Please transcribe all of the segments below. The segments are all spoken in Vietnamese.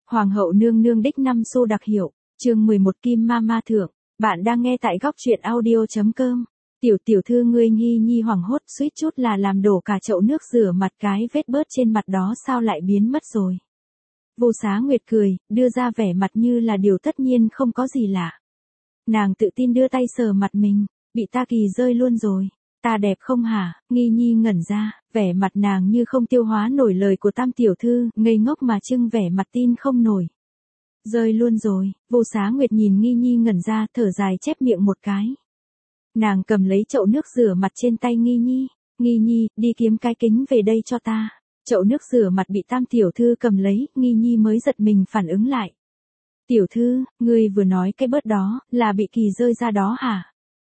Hoàng hậu nương nương đích 5 xu đặc hiệu, chương 11 Kim Mama thượng, bạn đang nghe tại góc truyện audio.com. Tiểu thư ngươi Nghi Nhi hoảng hốt suýt chút là làm đổ cả chậu nước rửa mặt, cái vết bớt trên mặt đó sao lại biến mất rồi. Vô Xá Nguyệt cười, đưa ra vẻ mặt như là điều tất nhiên không có gì lạ. Nàng tự tin đưa tay sờ mặt mình, bị ta kỳ rơi luôn rồi. Ta đẹp không hả? Nghi Nhi ngẩn ra, vẻ mặt nàng như không tiêu hóa nổi lời của Tam tiểu thư, ngây ngốc mà trưng vẻ mặt tin không nổi. Rơi luôn rồi. Vô Xá Nguyệt nhìn Nghi Nhi ngẩn ra, thở dài chép miệng một cái. Nàng cầm lấy chậu nước rửa mặt trên tay Nghi Nhi. Nghi Nhi, đi kiếm cái kính về đây cho ta. Chậu nước rửa mặt bị Tam tiểu thư cầm lấy, Nghi Nhi mới giật mình phản ứng lại. Tiểu thư, ngươi vừa nói cái bớt đó, là bị kỳ rơi ra đó hả?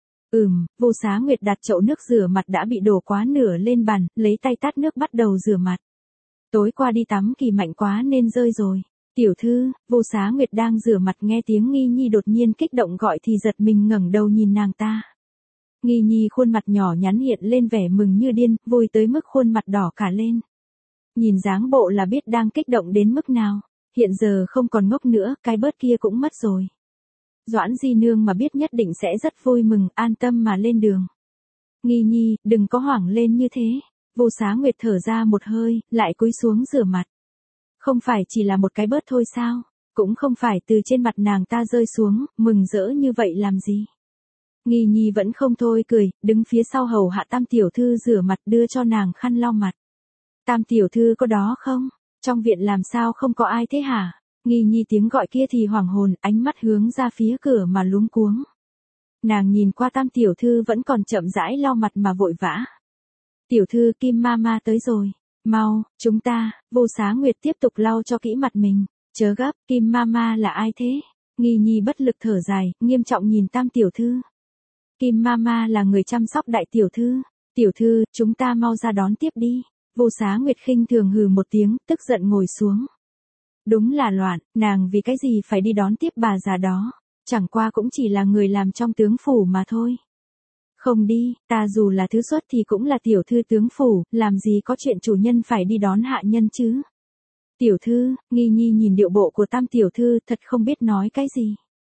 Vô Xá Nguyệt đặt chậu nước rửa mặt đã bị đổ quá nửa lên bàn, lấy tay tát nước bắt đầu rửa mặt. Tối qua đi tắm kỳ mạnh quá nên rơi rồi. Tiểu thư, Vô Xá Nguyệt đang rửa mặt nghe tiếng Nghi Nhi đột nhiên kích động gọi thì giật mình ngẩng đầu nhìn nàng ta. Nghi Nhi khuôn mặt nhỏ nhắn hiện lên vẻ mừng như điên, vui tới mức khuôn mặt đỏ cả lên. Nhìn dáng bộ là biết đang kích động đến mức nào. Hiện giờ không còn ngốc nữa, cái bớt kia cũng mất rồi. Doãn Di Nương mà biết nhất định sẽ rất vui mừng, an tâm mà lên đường. Nghi Nhi, đừng có hoảng lên như thế. Vô Xá Nguyệt thở ra một hơi, lại cúi xuống rửa mặt. Không phải chỉ là một cái bớt thôi sao? Cũng không phải từ trên mặt nàng ta rơi xuống, mừng rỡ như vậy làm gì? Nghi Nhi vẫn không thôi cười, đứng phía sau hầu hạ Tam tiểu thư rửa mặt đưa cho nàng khăn lau mặt. Tam tiểu thư có đó không? Trong viện làm sao không có ai thế hả? Nghi Nhi tiếng gọi kia thì hoảng hồn, ánh mắt hướng ra phía cửa mà luống cuống. Nàng nhìn qua Tam tiểu thư vẫn còn chậm rãi lau mặt mà vội vã. Tiểu thư, Kim Mama tới rồi. Mau, chúng ta. Vô Xá Nguyệt tiếp tục lau cho kỹ mặt mình. Chớ gấp, Kim Mama là ai thế? Nghi Nhi bất lực thở dài, nghiêm trọng nhìn Tam tiểu thư. Kim Mama là người chăm sóc đại tiểu thư. Tiểu thư, chúng ta mau ra đón tiếp đi. Vô Xá Nguyệt khinh thường hừ một tiếng, tức giận ngồi xuống. Đúng là loạn, nàng vì cái gì phải đi đón tiếp bà già đó, chẳng qua cũng chỉ là người làm trong tướng phủ mà thôi. Không đi, ta dù là thứ xuất thì cũng là tiểu thư tướng phủ, làm gì có chuyện chủ nhân phải đi đón hạ nhân chứ. Tiểu thư, Nghi Nhi nhìn điệu bộ của Tam tiểu thư thật không biết nói cái gì.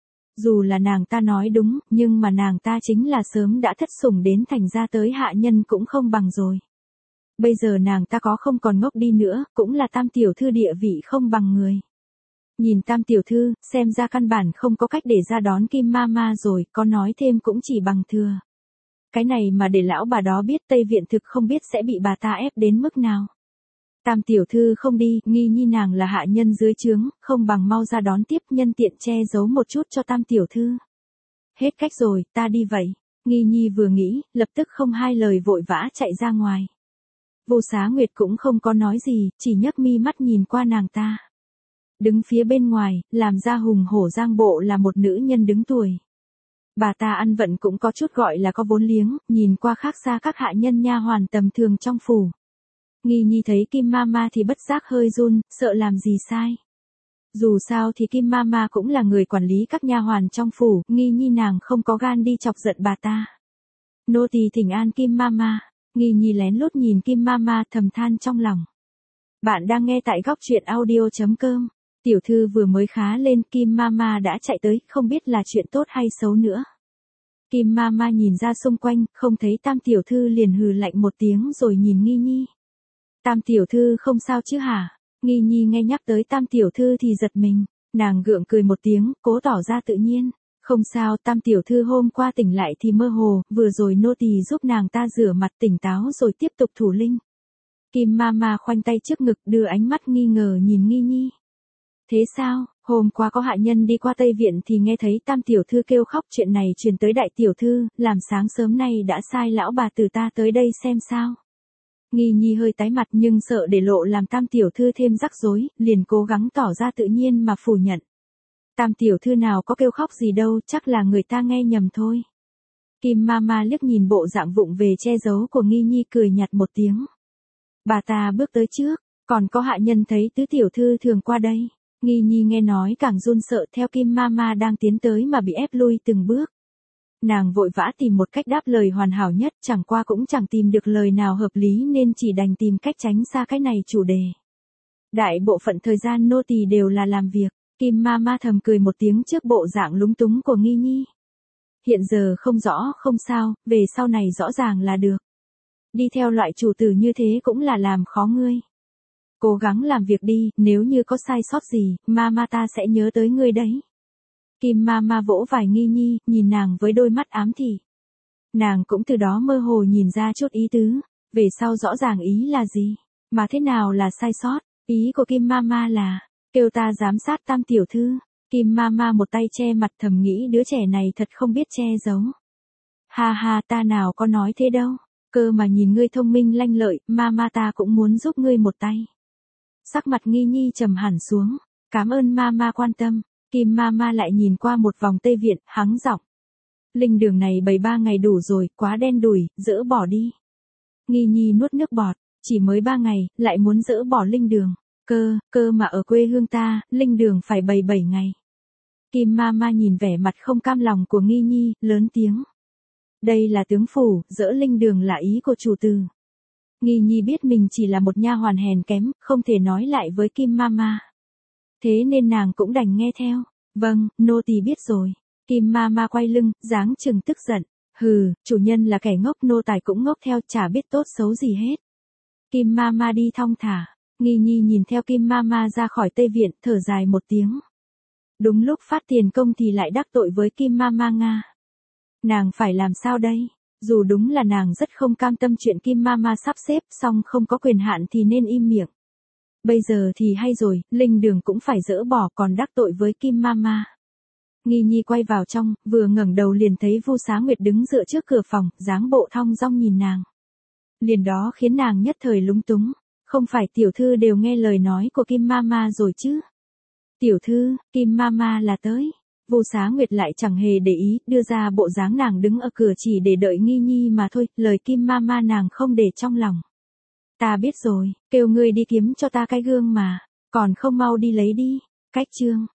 Dù là nàng ta nói đúng, nhưng mà nàng ta chính là sớm đã thất sủng đến thành ra tới hạ nhân cũng không bằng rồi. Bây giờ nàng ta có không còn ngốc đi nữa, cũng là Tam tiểu thư địa vị không bằng người. Nhìn Tam tiểu thư, xem ra căn bản không có cách để ra đón Kim Mama rồi, có nói thêm cũng chỉ bằng thừa. Cái này mà để lão bà đó biết Tây Viện thực không biết sẽ bị bà ta ép đến mức nào. Tam tiểu thư không đi, Nghi Nhi nàng là hạ nhân dưới trướng, không bằng mau ra đón tiếp, nhân tiện che giấu một chút cho Tam tiểu thư. Hết cách rồi, ta đi vậy. Nghi Nhi vừa nghĩ, lập tức không hai lời vội vã chạy ra ngoài. Vô Xá Nguyệt cũng không có nói gì, chỉ nhấc mi mắt nhìn qua nàng ta. Đứng phía bên ngoài, làm ra hùng hổ giang bộ là một nữ nhân đứng tuổi. Bà ta ăn vận cũng có chút gọi là có vốn liếng, nhìn qua khác xa các hạ nhân nha hoàn tầm thường trong phủ. Nghi Nhi thấy Kim Mama thì bất giác hơi run, sợ làm gì sai. Dù sao thì Kim Mama cũng là người quản lý các nha hoàn trong phủ, Nghi Nhi nàng không có gan đi chọc giận bà ta. Nô tỳ thỉnh an Kim Mama. Nghi Nhi lén lút nhìn Kim Mama thầm than trong lòng. Bạn đang nghe tại góc truyện audio.com. Tiểu thư vừa mới khá lên, Kim Mama đã chạy tới, không biết là chuyện tốt hay xấu nữa. Kim Mama nhìn ra xung quanh, không thấy Tam tiểu thư liền hừ lạnh một tiếng rồi nhìn Nghi Nhi. Tam tiểu thư không sao chứ hả? Nghi Nhi nghe nhắc tới Tam tiểu thư thì giật mình, nàng gượng cười một tiếng, cố tỏ ra tự nhiên. Không sao, Tam tiểu thư hôm qua tỉnh lại thì mơ hồ, vừa rồi nô tỳ giúp nàng ta rửa mặt tỉnh táo rồi tiếp tục thủ linh. Kim Mama khoanh tay trước ngực đưa ánh mắt nghi ngờ nhìn Nghi Nhi. Thế sao, hôm qua có hạ nhân đi qua Tây Viện thì nghe thấy Tam tiểu thư kêu khóc, chuyện này truyền tới đại tiểu thư, làm sáng sớm nay đã sai lão bà từ ta tới đây xem sao. Nghi Nhi hơi tái mặt nhưng sợ để lộ làm Tam tiểu thư thêm rắc rối, liền cố gắng tỏ ra tự nhiên mà phủ nhận. Tam tiểu thư nào có kêu khóc gì đâu, chắc là người ta nghe nhầm thôi. Kim Mama liếc nhìn bộ dạng vụng về che giấu của Nghi Nhi cười nhạt một tiếng. Bà ta bước tới trước, còn có hạ nhân thấy tứ tiểu thư thường qua đây. Nghi Nhi nghe nói càng run sợ theo Kim Mama đang tiến tới mà bị ép lui từng bước. Nàng vội vã tìm một cách đáp lời hoàn hảo nhất, chẳng qua cũng chẳng tìm được lời nào hợp lý nên chỉ đành tìm cách tránh xa cái này chủ đề. Đại bộ phận thời gian nô tỳ đều là làm việc. Kim Mama thầm cười một tiếng trước bộ dạng lúng túng của Nghi Nhi. Hiện giờ không rõ không sao, về sau này rõ ràng là được. Đi theo loại chủ tử như thế cũng là làm khó ngươi. Cố gắng làm việc đi, nếu như có sai sót gì, Mama ta sẽ nhớ tới ngươi đấy. Kim Mama vỗ vai Nghi Nhi, nhìn nàng với đôi mắt ám thị. Nàng cũng từ đó mơ hồ nhìn ra chút ý tứ, về sau rõ ràng ý là gì, mà thế nào là sai sót, ý của Kim Mama là, kêu ta giám sát Tam tiểu thư. Kim Mama một tay che mặt thầm nghĩ đứa trẻ này thật không biết che giấu. Ha ha, ta nào có nói thế đâu, cơ mà nhìn ngươi thông minh lanh lợi, Mama ta cũng muốn giúp ngươi một tay. Sắc mặt Nghi Nhi trầm hẳn xuống, cảm ơn Mama quan tâm. Kim Mama lại nhìn qua một vòng Tây Viện, hắng giọng. Linh đường này bày 3 ngày đủ rồi, quá đen đủi, dỡ bỏ đi. Nghi Nhi nuốt nước bọt, chỉ mới 3 ngày, lại muốn dỡ bỏ linh đường. Cơ mà ở quê hương ta, linh đường phải bày 7 ngày. Kim Mama nhìn vẻ mặt không cam lòng của Nghi Nhi, lớn tiếng. Đây là tướng phủ, dỡ linh đường là ý của chủ tử. Nghi Nhi biết mình chỉ là một nha hoàn hèn kém, không thể nói lại với Kim Mama. Thế nên nàng cũng đành nghe theo. Vâng, nô tỳ biết rồi. Kim Mama quay lưng, dáng chừng tức giận. Hừ, chủ nhân là kẻ ngốc, nô tài cũng ngốc theo, chả biết tốt xấu gì hết. Kim Mama đi thong thả. Nghi Nhi nhìn theo Kim Mama ra khỏi Tây Viện, thở dài một tiếng. Đúng lúc phát tiền công thì lại đắc tội với Kim Mama Nga. Nàng phải làm sao đây? Dù đúng là nàng rất không cam tâm chuyện Kim Mama sắp xếp, song không có quyền hạn thì nên im miệng. Bây giờ thì hay rồi, linh đường cũng phải dỡ bỏ, còn đắc tội với Kim Mama. Nghi Nhi quay vào trong, vừa ngẩng đầu liền thấy Vu Xá Nguyệt đứng dựa trước cửa phòng, dáng bộ thong dong nhìn nàng. Liền đó khiến nàng nhất thời lúng túng, không phải tiểu thư đều nghe lời nói của Kim Mama rồi chứ? Tiểu thư, Kim Mama là tới. Vu Xá Nguyệt lại chẳng hề để ý, đưa ra bộ dáng nàng đứng ở cửa chỉ để đợi Nghi Nhi mà thôi, lời Kim Mama nàng không để trong lòng. Ta biết rồi, kêu ngươi đi kiếm cho ta cái gương mà, còn không mau đi lấy đi. Cách chương